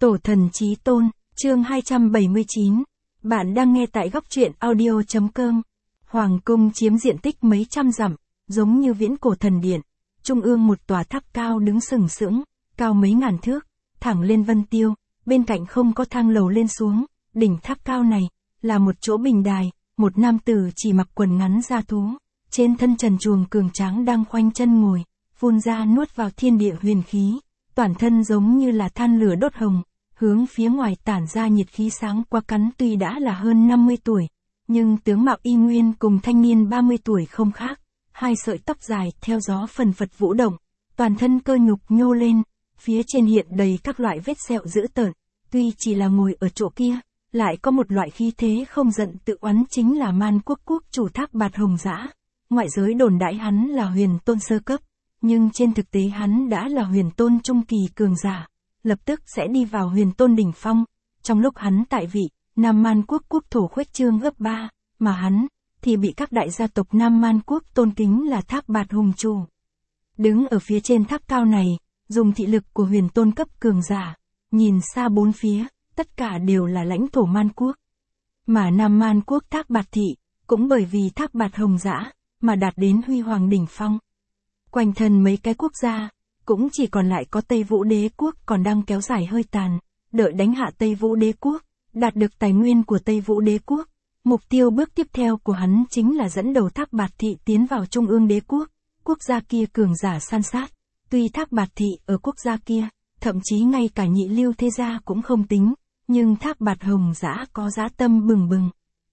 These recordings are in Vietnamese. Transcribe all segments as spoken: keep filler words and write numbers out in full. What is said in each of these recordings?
Tổ thần chí tôn, chương hai trăm bảy mươi chín. Bạn đang nghe tại góc truyện audio.com. Hoàng cung chiếm diện tích mấy trăm dặm, giống như viễn cổ thần điện. Trung ương một tòa tháp cao đứng sừng sững, cao mấy ngàn thước, thẳng lên vân tiêu, bên cạnh không có thang lầu lên xuống. Đỉnh tháp cao này là một chỗ bình đài, một nam tử chỉ mặc quần ngắn da thú, trên thân trần truồng cường tráng đang khoanh chân ngồi, phun ra nuốt vào thiên địa huyền khí, toàn thân giống như là than lửa đốt hồng, hướng phía ngoài tản ra nhiệt khí sáng qua cắn. Tuy đã là hơn năm mươi tuổi, nhưng tướng mạo y nguyên cùng thanh niên ba mươi tuổi không khác, hai sợi tóc dài theo gió phần phật vũ động, toàn thân cơ nhục nhô lên, phía trên hiện đầy các loại vết sẹo dữ tợn, tuy chỉ là ngồi ở chỗ kia, lại có một loại khí thế không giận tự oán, chính là Man Quốc quốc chủ Thác Bạt Hồng Dã. Ngoại giới đồn đãi hắn là huyền tôn sơ cấp, nhưng trên thực tế hắn đã là huyền tôn trung kỳ cường giả, lập tức sẽ đi vào huyền tôn đỉnh phong. Trong lúc hắn tại vị, Nam Man Quốc quốc thổ khuếch trương gấp ba, mà hắn thì bị các đại gia tộc Nam Man Quốc tôn kính là Thác Bạt Hùng chủ. Đứng ở phía trên tháp cao này, dùng thị lực của huyền tôn cấp cường giả, nhìn xa bốn phía, tất cả đều là lãnh thổ Man Quốc. Mà Nam Man Quốc Thác Bạt thị, cũng bởi vì Thác Bạt Hồng Dã mà đạt đến huy hoàng đỉnh phong. Quanh thân mấy cái quốc gia, cũng chỉ còn lại có Tây Vũ Đế quốc còn đang kéo dài hơi tàn, đợi đánh hạ Tây Vũ Đế quốc, đạt được tài nguyên của Tây Vũ Đế quốc. Mục tiêu bước tiếp theo của hắn chính là dẫn đầu Thác Bạt thị tiến vào Trung ương Đế quốc, quốc gia kia cường giả san sát. Tuy Thác Bạt thị ở quốc gia kia, thậm chí ngay cả nhị lưu thế gia cũng không tính, nhưng Thác Bạt Hồng Dã có dã tâm bừng bừng.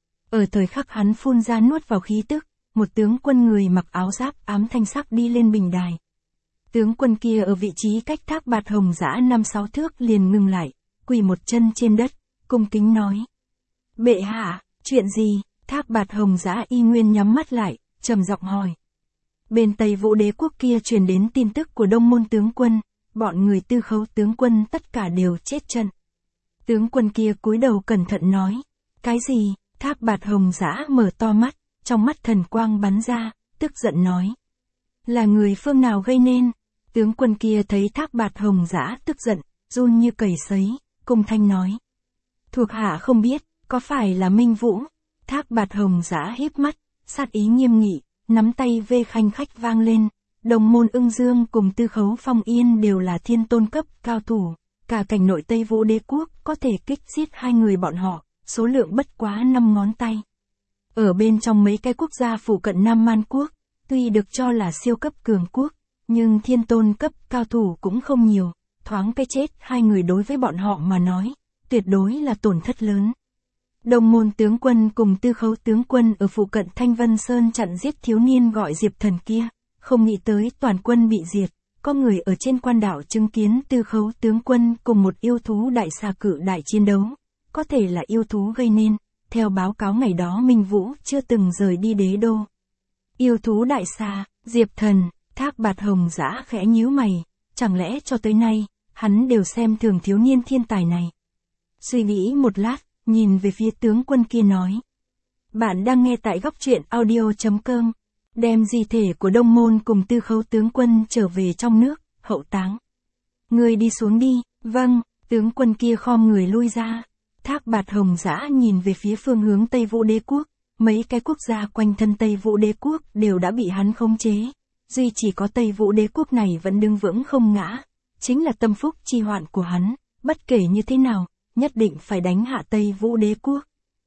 Ở thời khắc hắn phun ra nuốt vào khí tức, một tướng quân người mặc áo giáp ám thanh sắc đi lên bình đài. Tướng quân kia ở vị trí cách Thác Bạt Hồng Dã năm sáu thước liền ngừng lại, quỳ một chân trên đất, cung kính nói: "Bệ hạ, chuyện gì?" Thác Bạt Hồng Dã y nguyên nhắm mắt lại, trầm giọng hỏi. Bên Tây Vũ Đế quốc kia truyền đến tin tức của Đông Môn tướng quân, bọn người Tư Khấu tướng quân tất cả đều chết trận. Tướng quân kia cúi đầu cẩn thận nói: "Cái gì?" Thác Bạt Hồng Dã mở to mắt, trong mắt thần quang bắn ra, tức giận nói: "Là người phương nào gây nên?" Tướng quân kia thấy Thác Bạt Hồng Dã tức giận, run như cầy sấy, cung thanh nói: "Thuộc hạ không biết, có phải là Minh Vũ?" Thác Bạt Hồng Dã híp mắt, sát ý nghiêm nghị, nắm tay vê khanh khách vang lên. Đồng Môn Ưng Dương cùng Tư Khấu Phong Yên đều là thiên tôn cấp cao thủ, cả cảnh nội Tây Vũ Đế quốc có thể kích giết hai người bọn họ, số lượng bất quá năm ngón tay. Ở bên trong mấy cái quốc gia phụ cận Nam Man Quốc, tuy được cho là siêu cấp cường quốc, nhưng thiên tôn cấp cao thủ cũng không nhiều, thoáng cái chết hai người đối với bọn họ mà nói, tuyệt đối là tổn thất lớn. Đồng Môn tướng quân cùng Tư Khấu tướng quân ở phụ cận Thanh Vân Sơn chặn giết thiếu niên gọi Diệp Thần kia, không nghĩ tới toàn quân bị diệt. Có người ở trên quan đảo chứng kiến Tư Khấu tướng quân cùng một yêu thú đại xà cự đại chiến đấu, có thể là yêu thú gây nên. Theo báo cáo ngày đó Minh Vũ chưa từng rời đi đế đô. Yêu thú đại xà, Diệp Thần, Thác Bạt Hồng Dã khẽ nhíu mày, chẳng lẽ cho tới nay, hắn đều xem thường thiếu niên thiên tài này. Suy nghĩ một lát, nhìn về phía tướng quân kia nói: "Bạn đang nghe tại góc truyện audio.com, đem di thể của Đông Môn cùng Tư Khấu tướng quân trở về trong nước, hậu táng." "Người đi xuống đi." "Vâng." Tướng quân kia khom người lui ra. Thác Bạt Hồng Dã nhìn về phía phương hướng Tây Vũ Đế quốc, mấy cái quốc gia quanh thân Tây Vũ Đế quốc đều đã bị hắn khống chế, duy chỉ có Tây Vũ Đế quốc này vẫn đứng vững không ngã, chính là tâm phúc chi hoạn của hắn, bất kể như thế nào, nhất định phải đánh hạ Tây Vũ Đế quốc.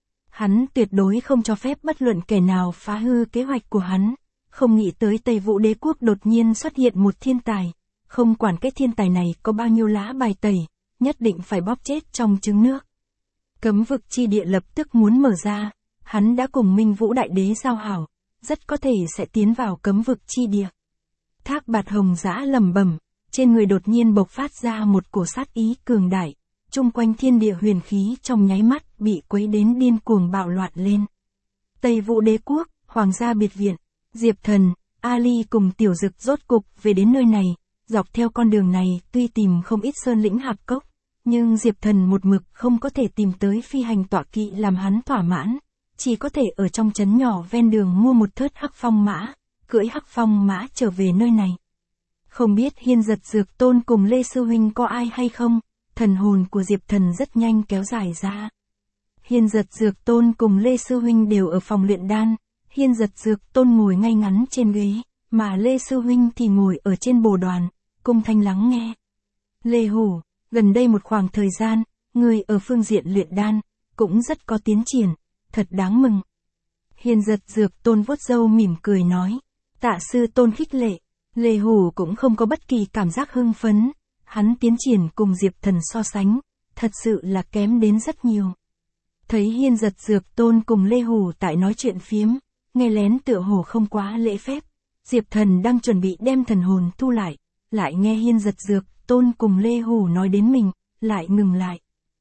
Hắn tuyệt đối không cho phép bất luận kẻ nào phá hư kế hoạch của hắn. Không nghĩ tới Tây Vũ Đế quốc đột nhiên xuất hiện một thiên tài, không quản cái thiên tài này có bao nhiêu lá bài tẩy, nhất định phải bóp chết trong trứng nước. Cấm vực chi địa lập tức muốn mở ra, hắn đã cùng Minh Vũ đại đế giao hảo, rất có thể sẽ tiến vào cấm vực chi địa. Thác Bạt Hồng Dã lẩm bẩm, trên người đột nhiên bộc phát ra một cổ sát ý cường đại, chung quanh thiên địa huyền khí trong nháy mắt bị quấy đến điên cuồng bạo loạn lên. Tây Vũ Đế quốc, Hoàng gia biệt viện, Diệp Thần, Ali cùng Tiểu Dực rốt cục về đến nơi này. Dọc theo con đường này tuy tìm không ít sơn lĩnh hạp cốc, nhưng Diệp Thần một mực không có thể tìm tới phi hành tọa kỵ làm hắn thỏa mãn, chỉ có thể ở trong trấn nhỏ ven đường mua một thớt hắc phong mã, cưỡi hắc phong mã trở về nơi này. Không biết Hiên Giật Dược Tôn cùng Lê Sư Huynh có ai hay không, thần hồn của Diệp Thần rất nhanh kéo dài ra. Hiên Giật Dược Tôn cùng Lê Sư Huynh đều ở phòng luyện đan, Hiên Giật Dược Tôn ngồi ngay ngắn trên ghế, mà Lê Sư Huynh thì ngồi ở trên bồ đoàn, cung thanh lắng nghe. Lê Hủ, gần đây một khoảng thời gian, người ở phương diện luyện đan, cũng rất có tiến triển, thật đáng mừng. Hiên Giật Dược Tôn vuốt râu mỉm cười nói, tạ sư Tôn khích lệ. Lê Hủ cũng không có bất kỳ cảm giác hưng phấn, hắn tiến triển cùng Diệp Thần so sánh, thật sự là kém đến rất nhiều. Thấy Hiên Giật Dược Tôn cùng Lê Hủ tại nói chuyện phiếm, nghe lén tựa hồ không quá lễ phép, Diệp Thần đang chuẩn bị đem thần hồn thu lại, lại nghe Hiên Giật Dược Tôn cùng Lê Hủ nói đến mình, lại ngừng lại.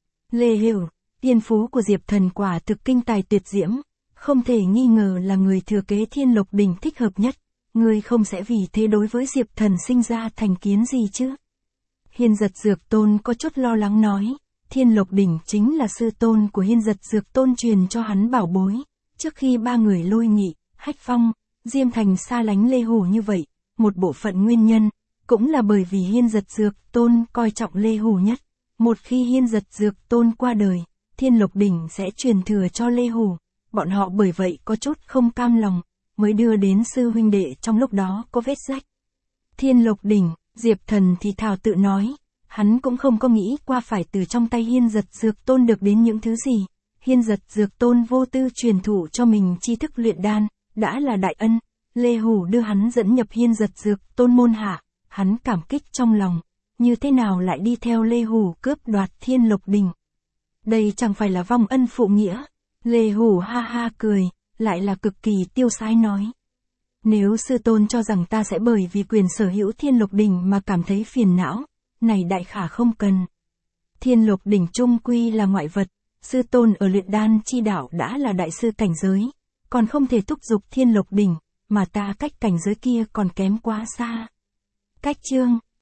Lê Hiểu, tiên phú của Diệp Thần quả thực kinh tài tuyệt diễm, không thể nghi ngờ là người thừa kế Thiên Lộc Đỉnh thích hợp nhất, ngươi không sẽ vì thế đối với Diệp Thần sinh ra thành kiến gì chứ? Hiên Giật Dược Tôn có chút lo lắng nói, Thiên Lộc Đỉnh chính là sư tôn của Hiên Giật Dược Tôn truyền cho hắn bảo bối, trước khi ba người Lôi Nghị, Hách Phong, Diêm Thành xa lánh Lê Hủ như vậy, một bộ phận nguyên nhân, cũng là bởi vì Hiên Giật Dược Tôn coi trọng Lê Hủ nhất. Một khi Hiên Giật Dược Tôn qua đời, Thiên Lộc Đỉnh sẽ truyền thừa cho Lê Hủ, bọn họ bởi vậy có chút không cam lòng, mới đưa đến sư huynh đệ trong lúc đó có vết rách. Thiên Lộc Đỉnh, Diệp Thần thì thào tự nói, hắn cũng không có nghĩ qua phải từ trong tay Hiên Giật Dược Tôn được đến những thứ gì. Hiên Giật Dược Tôn vô tư truyền thụ cho mình tri thức luyện đan, đã là đại ân. Lê Hủ đưa hắn dẫn nhập Hiên Giật Dược Tôn môn hạ, hắn cảm kích trong lòng, như thế nào lại đi theo Lê Hủ cướp đoạt Thiên Lộc Đỉnh. Đây chẳng phải là vong ân phụ nghĩa. Lê Hủ ha ha cười, lại là cực kỳ tiêu sái nói. Nếu sư tôn cho rằng ta sẽ bởi vì quyền sở hữu Thiên Lộc Đỉnh mà cảm thấy phiền não, này đại khả không cần. Thiên Lộc Đỉnh trung quy là ngoại vật, sư tôn ở luyện đan chi đạo đã là đại sư cảnh giới, còn không thể thúc giục Thiên Lộc Đỉnh, mà ta cách cảnh giới kia còn kém quá xa. Cách chương